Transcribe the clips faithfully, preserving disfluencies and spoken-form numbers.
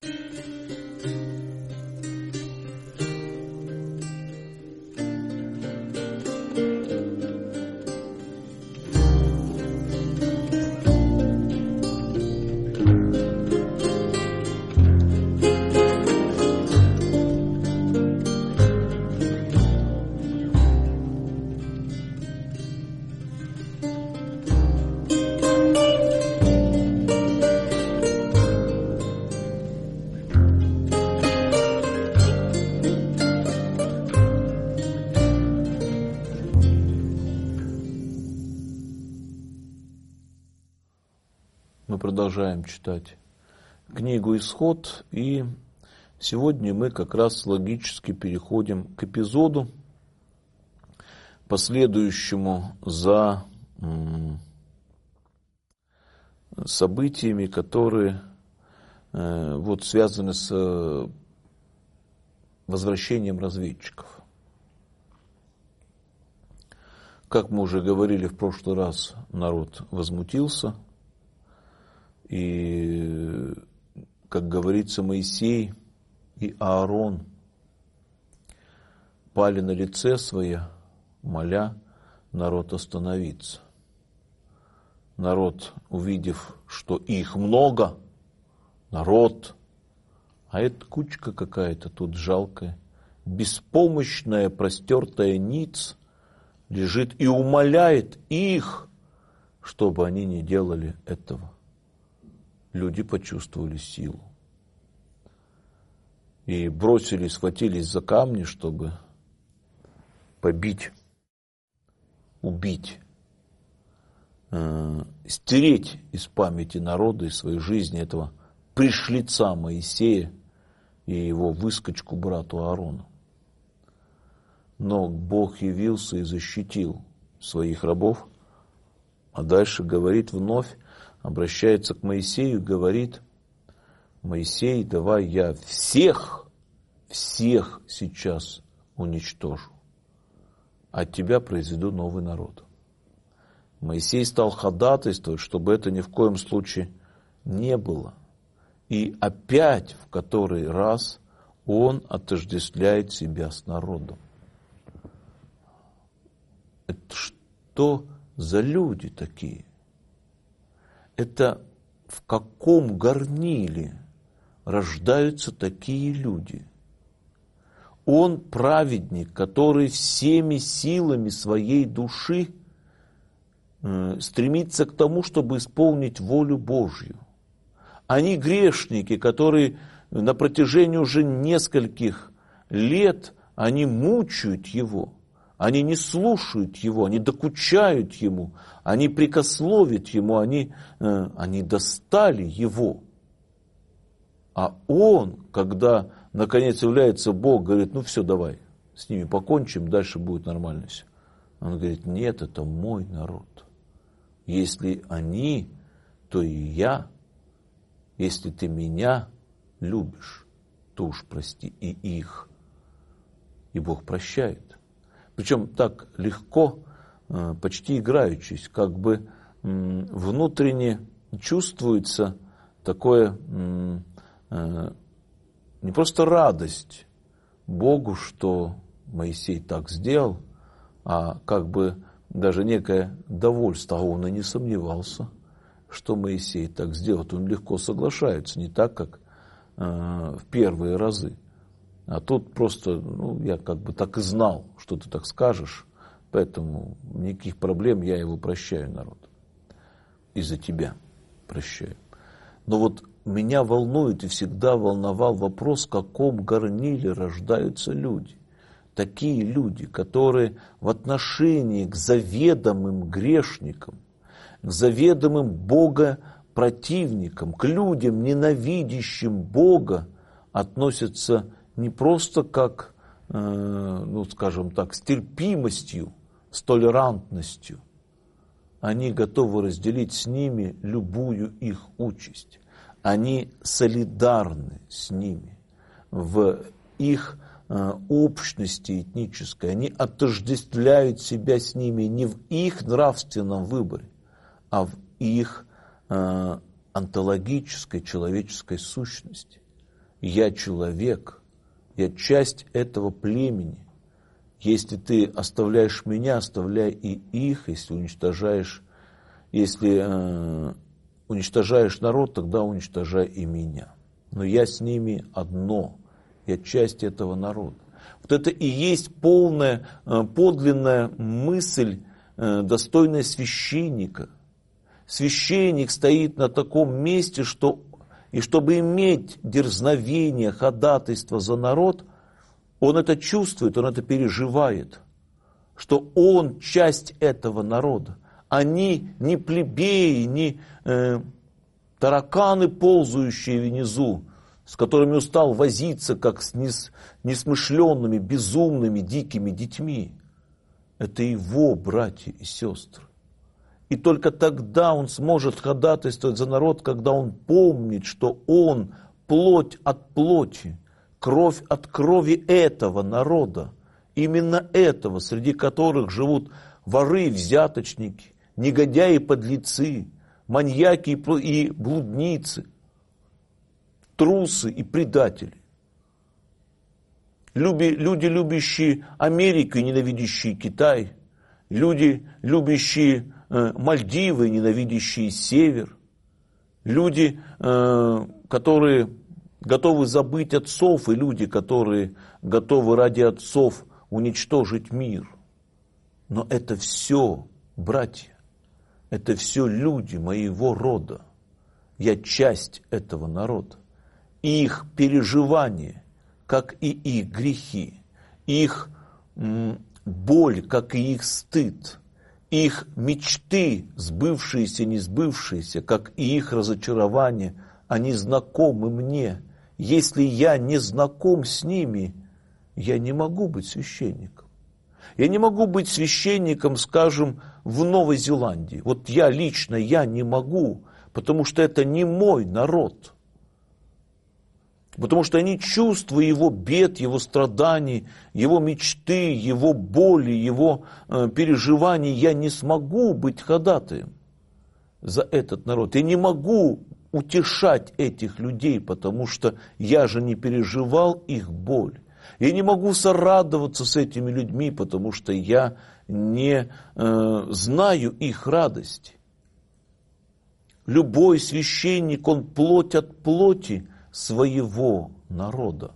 Мы продолжаем читать книгу «Исход», и сегодня мы как раз логически переходим к эпизоду, последующему за событиями, которые вот, связаны с возвращением разведчиков. Как мы уже говорили в прошлый раз, народ возмутился. И, как говорится, Моисей и Аарон пали на лице свое, моля народ остановиться. Народ, увидев, что их много, народ, а это кучка какая-то тут жалкая, беспомощная, простертая ниц, лежит и умоляет их, чтобы они не делали этого. Люди почувствовали силу и бросились, схватились за камни, чтобы побить, убить, э, стереть из памяти народа и своей жизни этого пришлица Моисея и его выскочку брату Аарону. Но Бог явился и защитил своих рабов, а дальше говорит вновь, обращается к Моисею, говорит: Моисей, давай я всех, всех сейчас уничтожу, от тебя произведу новый народ. Моисей стал ходатайствовать, чтобы это ни в коем случае не было. И опять, в который раз, он отождествляет себя с народом. Это что за люди такие? Это в каком горниле рождаются такие люди? Он праведник, который всеми силами своей души э, стремится к тому, чтобы исполнить волю Божью. Они грешники, которые на протяжении уже нескольких лет они мучают его. Они не слушают его, они докучают ему, они прикословят ему, они, э, они достали его. А он, когда наконец является Бог, говорит: ну все, давай, с ними покончим, дальше будет нормально все. Он говорит: нет, это мой народ. Если они, то и я. Если ты меня любишь, то уж прости и их. И Бог прощает. Причем так легко, почти играючись, как бы внутренне чувствуется такое не просто радость Богу, что Моисей так сделал, а как бы даже некое довольство. А он и не сомневался, что Моисей так сделает. Он легко соглашается, не так, как в первые разы. А тут просто, ну, я как бы так и знал, что ты так скажешь, поэтому никаких проблем, я его прощаю, народ. Из-за тебя прощаю. Но вот меня волнует и всегда волновал вопрос, в каком горниле рождаются люди. Такие люди, которые в отношении к заведомым грешникам, к заведомым богопротивникам, к людям, ненавидящим Бога, относятся не просто как, ну, скажем так, с терпимостью, с толерантностью. Они готовы разделить с ними любую их участь. Они солидарны с ними в их общности этнической. Они отождествляют себя с ними не в их нравственном выборе, а в их онтологической человеческой сущности. Я человек, я часть этого племени. Если ты оставляешь меня, оставляй и их. Если уничтожаешь, если э, уничтожаешь народ, тогда уничтожай и меня. Но я с ними одно, я часть этого народа. Вот это и есть полная, э, подлинная мысль, э, достойная священника. Священник стоит на таком месте, что и чтобы иметь дерзновение, ходатайство за народ, он это чувствует, он это переживает, что он часть этого народа. Они не плебеи, не э, тараканы, ползающие внизу, с которыми устал возиться, как с нес, несмышленными, безумными, дикими детьми. Это его братья и сестры. И только тогда он сможет ходатайствовать за народ, когда он помнит, что он плоть от плоти, кровь от крови этого народа, именно этого, среди которых живут воры, взяточники, негодяи, подлецы, маньяки и блудницы, трусы и предатели. Люди, люди, любящие Америку и ненавидящие Китай, люди, любящие э, Мальдивы и ненавидящие Север, люди, э, которые готовы забыть отцов, и люди, которые готовы ради отцов уничтожить мир. Но это все, братья, это все люди моего рода. Я часть этого народа. Их переживания, как и их грехи, их м, боль, как и их стыд, их мечты, сбывшиеся, не сбывшиеся, как и их разочарования, они знакомы мне. Если я не знаком с ними, я не могу быть священником. Я не могу быть священником, скажем, в Новой Зеландии. Вот я лично, я не могу, потому что это не мой народ. Потому что я не чувствую его бед, его страданий, его мечты, его боли, его э, переживаний. Я не смогу быть ходатаем за этот народ. Я не могу утешать этих людей, потому что я же не переживал их боль. Я не могу сорадоваться с этими людьми, потому что я не э, знаю их радости. Любой священник, он плоть от плоти своего народа.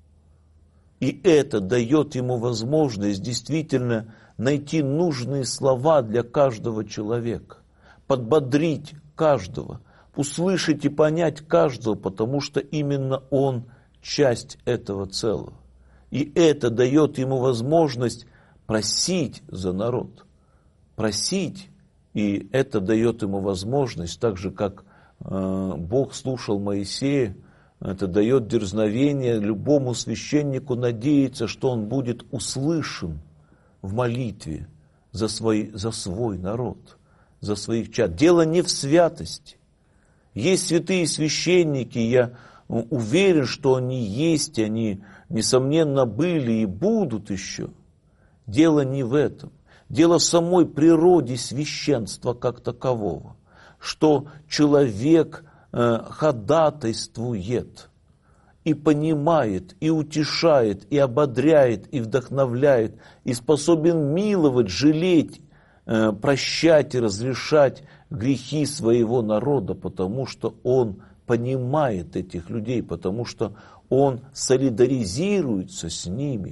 И это дает ему возможность действительно найти нужные слова для каждого человека, подбодрить каждого, услышать и понять каждого, потому что именно он часть этого целого. И это дает ему возможность просить за народ, просить, и это дает ему возможность, так же как э, Бог слушал Моисея, это дает дерзновение любому священнику надеяться, что он будет услышан в молитве за свой, за свой народ, за своих чад. Дело не в святости. Есть святые священники, я уверен, что они есть, они, несомненно, были и будут еще. Дело не в этом. Дело в самой природе священства как такового, что человек э, ходатайствует и понимает, и утешает, и ободряет, и вдохновляет, и способен миловать, жалеть, э, прощать и разрешать грехи своего народа, потому что он понимает этих людей, потому что он солидаризируется с ними.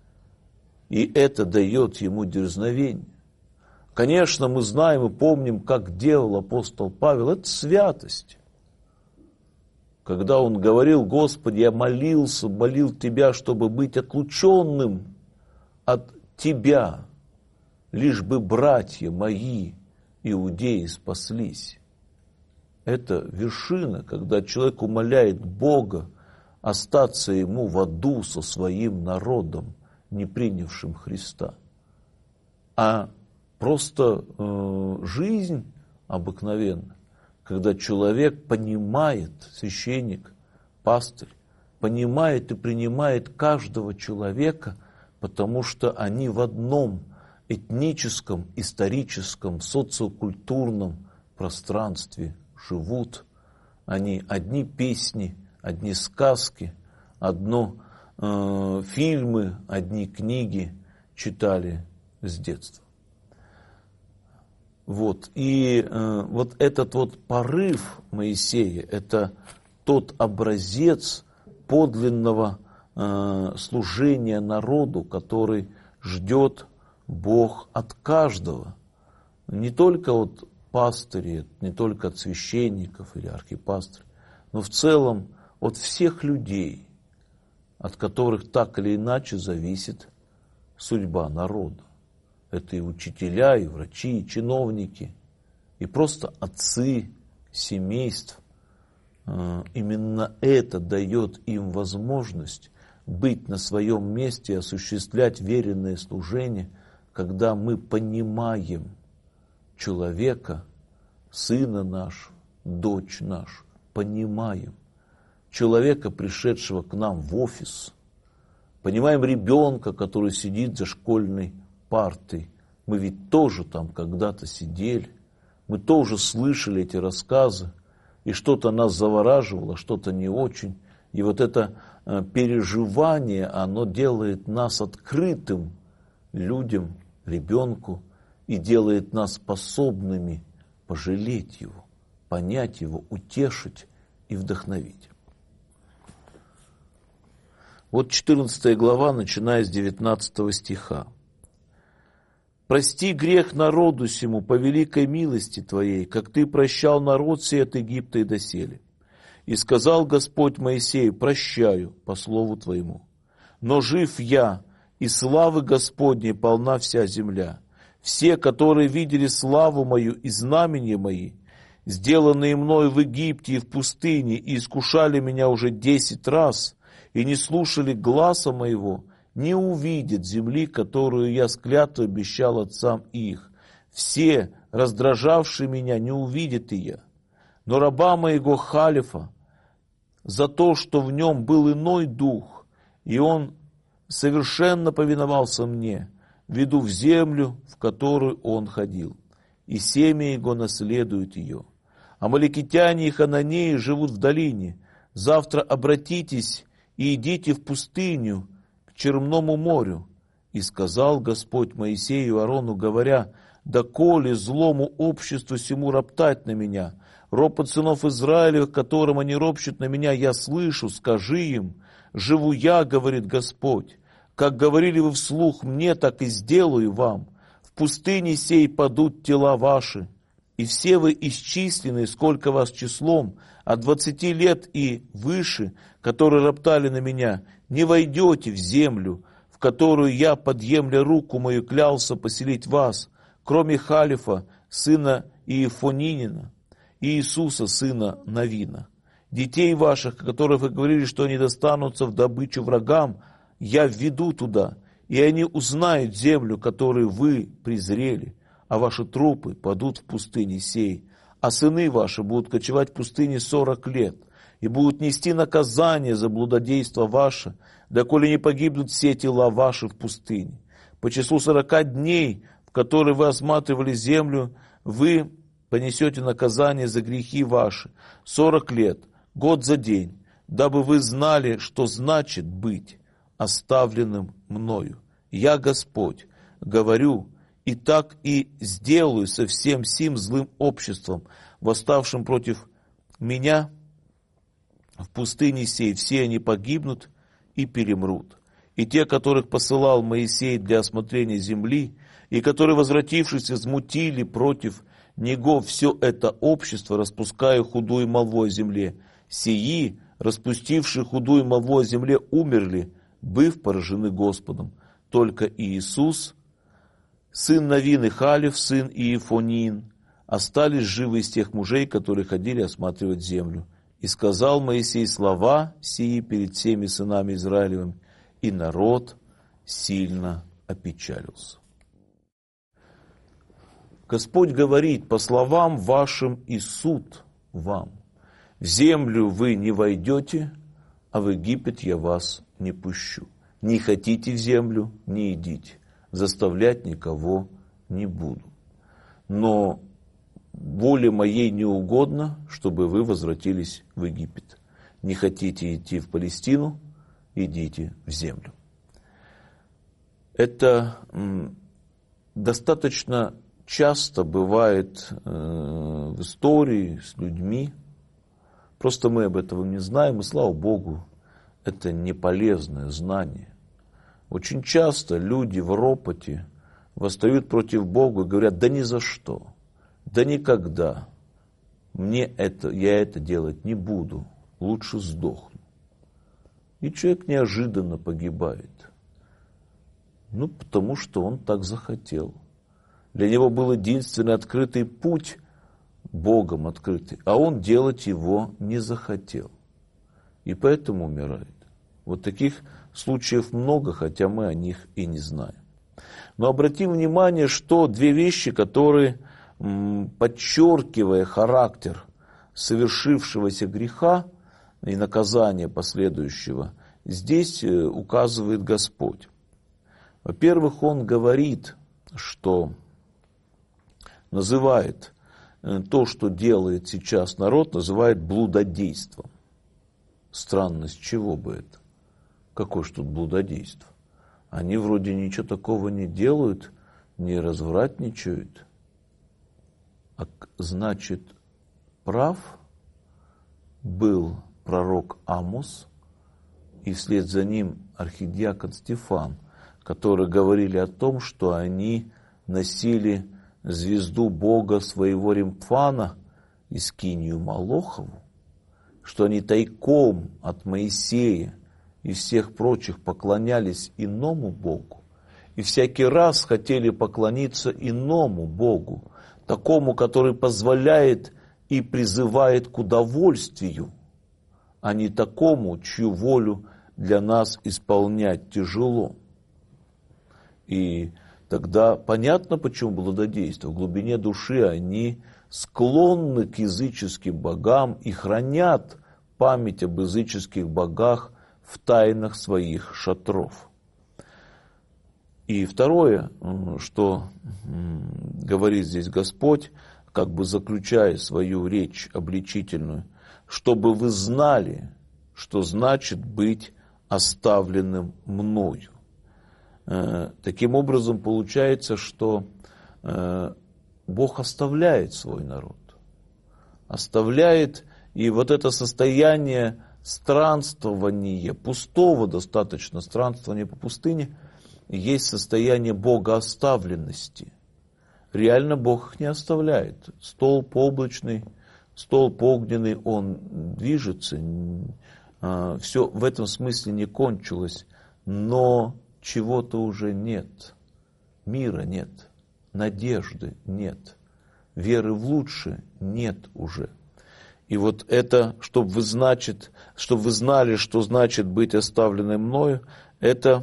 И это дает ему дерзновение. Конечно, мы знаем и помним, как делал апостол Павел. Это святость. Когда он говорил: Господи, я молился, молил Тебя, чтобы быть отлученным от Тебя, лишь бы братья мои, иудеи, спаслись. Это вершина, когда человек умоляет Бога остаться ему в аду со своим народом, не принявшим Христа. А просто э, жизнь обыкновенная, когда человек понимает, священник, пастырь, понимает и принимает каждого человека, потому что они в одном этническом, историческом, социокультурном пространстве живут. Они одни песни, одни сказки, одно э, фильмы, одни книги читали с детства. Вот. И э, вот этот вот порыв Моисея, это тот образец подлинного э, служения народу, который ждет Бог от каждого. Не только от пастырей, не только от священников или архипастырей, но в целом от всех людей, от которых так или иначе зависит судьба народа. Это и учителя, и врачи, и чиновники, и просто отцы семейств. Именно это дает им возможность быть на своем месте и осуществлять веренное служение, когда мы понимаем человека, сына нашего, дочь нашу, понимаем человека, пришедшего к нам в офис, понимаем ребенка, который сидит за школьной партой. Мы ведь тоже там когда-то сидели, мы тоже слышали эти рассказы, и что-то нас завораживало, что-то не очень. И вот это переживание, оно делает нас открытым людям, ребенку, и делает нас способными пожалеть его, понять его, утешить и вдохновить. Вот четырнадцатая глава, начиная с девятнадцатого стиха. «Прости грех народу сему по великой милости Твоей, как Ты прощал народ сей от Египта и доселе. И сказал Господь Моисею: прощаю по слову Твоему. Но жив я, и славы Господней полна вся земля. Все, которые видели славу мою и знамения мои, сделанные мною в Египте и в пустыне, и искушали меня уже десять раз, и не слушали гласа моего, не увидят земли, которую я с клятвой обещал отцам их. Все, раздражавшие меня, не увидят и я. Но раба моего Халифа, за то, что в нем был иной дух, и он совершенно повиновался мне, веду в землю, в которую он ходил, и семя его наследует ее. Амаликитяне и хананеи живут в долине. Завтра обратитесь и идите в пустыню, к Черному морю. И сказал Господь Моисею и Аарону, говоря: доколе злому обществу сему роптать на меня, ропот сынов Израилевых, которым они ропщут на меня, я слышу, скажи им: живу я, говорит Господь, как говорили вы вслух мне, так и сделаю вам. В пустыне сей падут тела ваши, и все вы исчислены, сколько вас числом, от двадцати лет и выше, которые роптали на меня, не войдете в землю, в которую я, подъемля руку мою, клялся поселить вас, кроме Халифа, сына Иефонинина, и Иисуса, сына Навина. Детей ваших, о которых вы говорили, что они достанутся в добычу врагам, я введу туда, и они узнают землю, которую вы презрели, а ваши трупы падут в пустыне сей, а сыны ваши будут кочевать в пустыне сорок лет, и будут нести наказание за блудодейство ваше, доколе не погибнут все тела ваши в пустыне. По числу сорока дней, в которые вы осматривали землю, вы понесете наказание за грехи ваши, сорок лет, год за день, дабы вы знали, что значит быть оставленным мною. Я, Господь, говорю, и так и сделаю со всем сим злым обществом, восставшим против меня в пустыне сей. Все они погибнут и перемрут. И те, которых посылал Моисей для осмотрения земли, и которые, возвратившись, возмутили против него все это общество, распуская худую молву о земле, сии, распустившие худую молву о земле, умерли, быв поражены Господом. Только Иисус, сын Навин и Халиф, сын Иефонин, остались живы из тех мужей, которые ходили осматривать землю. И сказал Моисей слова сии перед всеми сынами Израилевыми, и народ сильно опечалился. Господь говорит: по словам вашим и суд вам. В землю вы не войдете, а в Египет я вас не пущу. Не хотите в землю, не идите. Заставлять никого не буду. Но воле моей не угодно, чтобы вы возвратились в Египет. Не хотите идти в Палестину, идите в землю. Это достаточно часто бывает в истории с людьми. Просто мы об этом не знаем, и слава Богу, это не полезное знание. Очень часто люди в ропоте восстают против Бога и говорят: да ни за что, да никогда, мне это, я это делать не буду, лучше сдохну. И человек неожиданно погибает. Ну, потому что он так захотел. Для него был единственный открытый путь, Богом открытый, а он делать его не захотел. И поэтому умирает. Вот таких случаев много, хотя мы о них и не знаем. Но обратим внимание, что две вещи, которые, подчеркивая характер совершившегося греха и наказания последующего, здесь указывает Господь. Во-первых, Он говорит, что называет то, что делает сейчас народ, называет блудодейством. Странность, чего бы это? Какое ж тут блудодейство? Они вроде ничего такого не делают, не развратничают. А значит, прав был пророк Амос, и вслед за ним архидиакон Стефан, которые говорили о том, что они носили звезду Бога своего Римфана и скинию Молохову, что они тайком от Моисея и всех прочих поклонялись иному Богу, и всякий раз хотели поклониться иному Богу, такому, который позволяет и призывает к удовольствию, а не такому, чью волю для нас исполнять тяжело. И тогда понятно, почему блудодейство. В глубине души они склонны к языческим богам и хранят память об языческих богах в тайнах своих шатров. И второе, что говорит здесь Господь, как бы заключая свою речь обличительную: чтобы вы знали, что значит быть оставленным мною. Таким образом, получается, что Бог оставляет свой народ. Оставляет, и вот это состояние странствования, пустого достаточно странствования по пустыне, есть состояние богооставленности. Реально Бог их не оставляет. Столб облачный, столб огненный, он движется. Все в этом смысле не кончилось, но чего-то уже нет. Мира нет, надежды нет, веры в лучшее нет уже. И вот это, чтобы вы, значит, чтобы вы знали, что значит быть оставленным мною, это,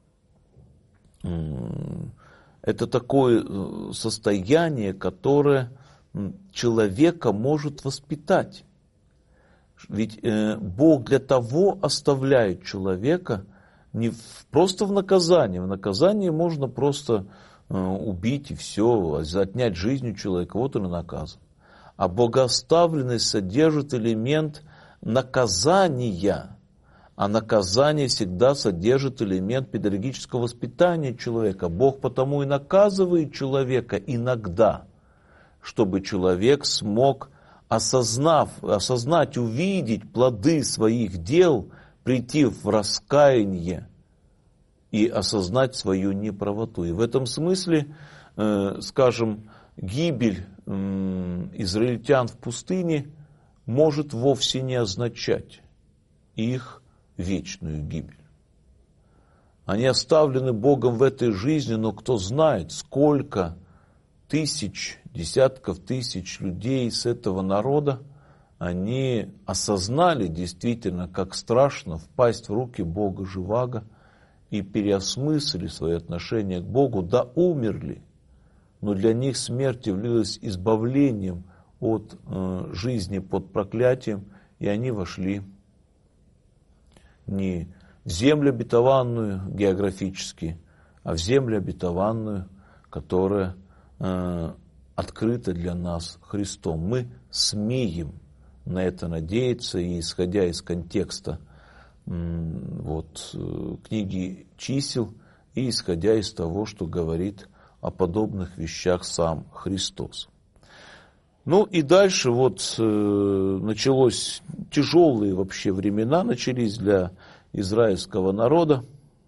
это такое состояние, которое человека может воспитать. Ведь Бог для того оставляет человека не просто в наказании. В наказании можно просто убить и все, отнять жизнь у человека, вот он и наказан. А богооставленность содержит элемент наказания, а наказание всегда содержит элемент педагогического воспитания человека. Бог потому и наказывает человека иногда, чтобы человек смог, осознав, осознать, увидеть плоды своих дел, прийти в раскаяние и осознать свою неправоту. И в этом смысле, э, скажем, гибель э, израильтян в пустыне может вовсе не означать их вечную гибель. Они оставлены Богом в этой жизни, но кто знает, сколько тысяч, десятков тысяч людей с этого народа, они осознали действительно, как страшно впасть в руки Бога живаго, и переосмыслили свои отношения к Богу, да умерли, но для них смерть являлась избавлением от э, жизни под проклятием, и они вошли не в землю обетованную географически, а в землю обетованную, которая э, открыта для нас Христом. Мы смеем на это надеяться, и исходя из контекста вот, книги чисел, и исходя из того, что говорит о подобных вещах сам Христос. Ну и дальше вот э, началось тяжелые вообще времена, начались для израильского народа.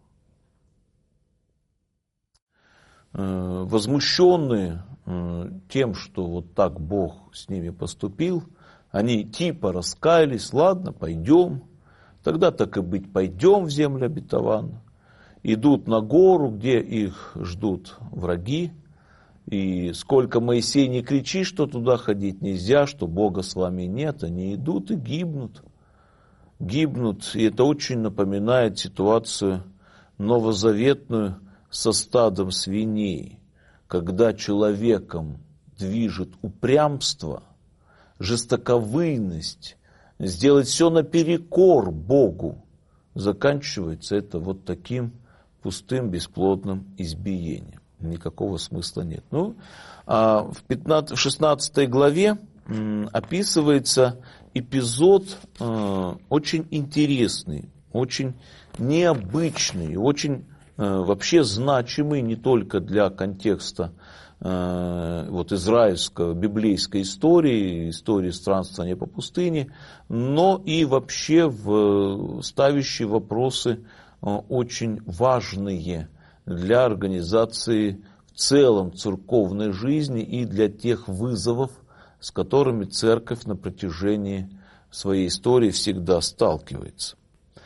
Э, возмущенные э, тем, что вот так Бог с ними поступил, они типа раскаялись, ладно, пойдем, тогда так и быть, пойдем в землю обетованную. Идут на гору, где их ждут враги. И сколько Моисей не кричит, что туда ходить нельзя, что Бога с вами нет, они идут и гибнут. Гибнут. И это очень напоминает ситуацию новозаветную со стадом свиней, когда человеком движет упрямство, жестоковыйность, сделать все наперекор Богу. Заканчивается это вот таким пустым, бесплодным избиением. Никакого смысла нет. Ну, а в, пятнадцатой, в шестнадцатой главе м, описывается эпизод э, очень интересный, очень необычный, очень э, вообще значимый не только для контекста э, вот, израильской, библейской истории, истории странствования по пустыне, но и вообще в, ставящий вопросы э, очень важные для организации в целом церковной жизни и для тех вызовов, с которыми церковь на протяжении своей истории всегда сталкивается.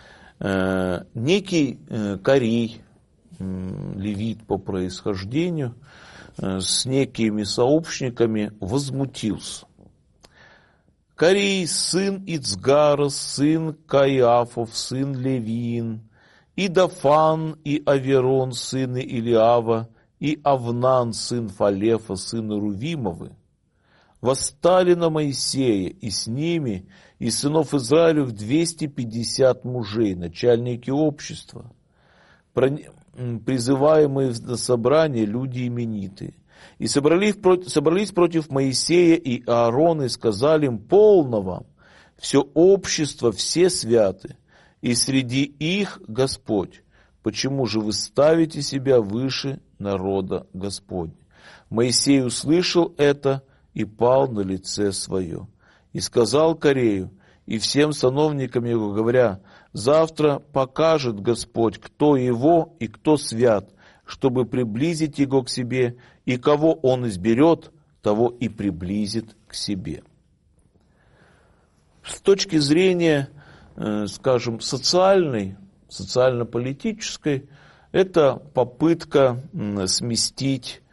Некий Корей, левит по происхождению, с некими сообщниками возмутился. Корей, сын Ицгара, сын Каиафов, сын Левиин, и Дафан, и Аверон, сыны Илиава, и Авнан, сын Фалефа, сыны Рувимовы, восстали на Моисея, и с ними, и сынов Израилев двести пятьдесят мужей, начальники общества, призываемые на собрание люди именитые. И собрались, собрались против Моисея и Аарона, и сказали им: полно вам, все общество, все святы, и среди их Господь. Почему же вы ставите себя выше народа Господня? Моисей услышал это и пал на лице свое. И сказал Корею и всем сановникам его, говоря: завтра покажет Господь, кто его и кто свят, чтобы приблизить его к себе, и кого он изберет, того и приблизит к себе. С точки зрения, скажем, социальной, социально-политической, это попытка сместить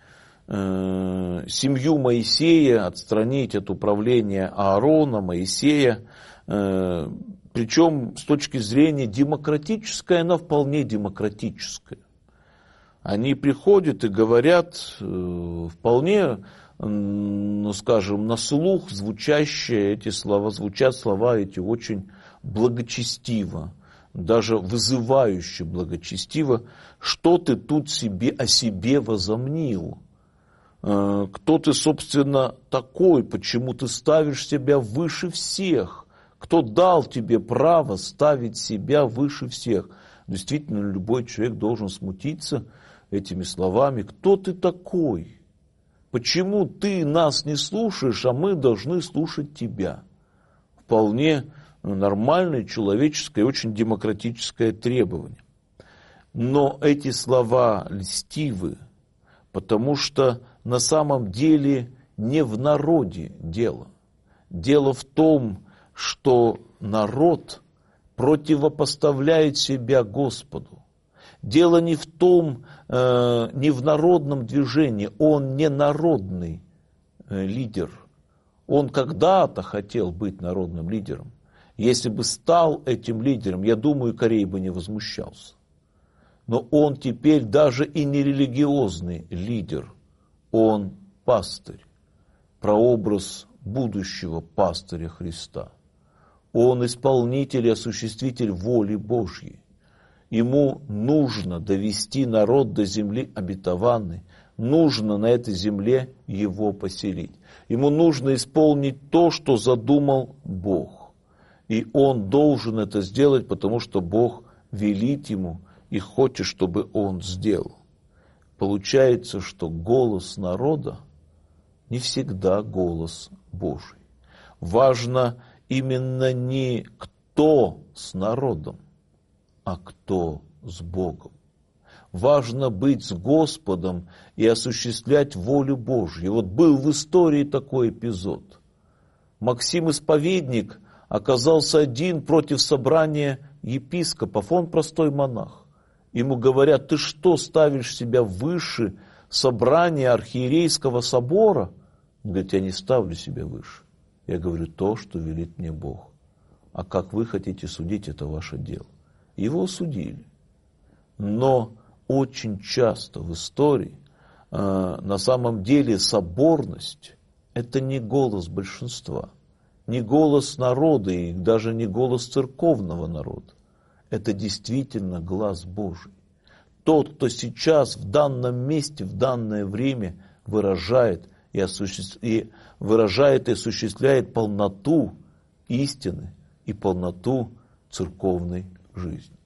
семью Моисея, отстранить от управления Аарона, Моисея, причем с точки зрения демократической, она вполне демократическая. Они приходят и говорят вполне, ну скажем, на слух звучащие эти слова, звучат слова эти очень благочестиво, даже вызывающе благочестиво. Что ты тут себе о себе возомнил? Кто ты, собственно, такой? Почему ты ставишь себя выше всех? Кто дал тебе право ставить себя выше всех? Действительно, любой человек должен смутиться этими словами. Кто ты такой? Почему ты нас не слушаешь, а мы должны слушать тебя? Вполне нормальное, человеческое, очень демократическое требование. Но эти слова льстивы, потому что на самом деле не в народе дело. Дело в том, что народ противопоставляет себя Господу. Дело не в том, э, не в народном движении, он не народный э, лидер. Он когда-то хотел быть народным лидером. Если бы стал этим лидером, я думаю, Корей бы не возмущался. Но он теперь даже и не религиозный лидер, он пастырь, прообраз будущего пастыря Христа. Он исполнитель и осуществитель воли Божьей. Ему нужно довести народ до земли обетованной, нужно на этой земле его поселить. Ему нужно исполнить то, что задумал Бог. И он должен это сделать, потому что Бог велит ему и хочет, чтобы он сделал. Получается, что голос народа не всегда голос Божий. Важно именно не кто с народом, а кто с Богом. Важно быть с Господом и осуществлять волю Божью. Вот был в истории такой эпизод. Максим Исповедник оказался один против собрания епископов. Он простой монах. Ему говорят: ты что, ставишь себя выше собрания архиерейского собора? Он говорит: я не ставлю себя выше. Я говорю то, что велит мне Бог. А как вы хотите судить, это ваше дело. Его осудили. Но очень часто в истории э, на самом деле соборность – это не голос большинства, не голос народа и даже не голос церковного народа. Это действительно глас Божий. Тот, кто сейчас в данном месте, в данное время выражает и, осуществ... и выражает и осуществляет полноту истины и полноту церковной жизни.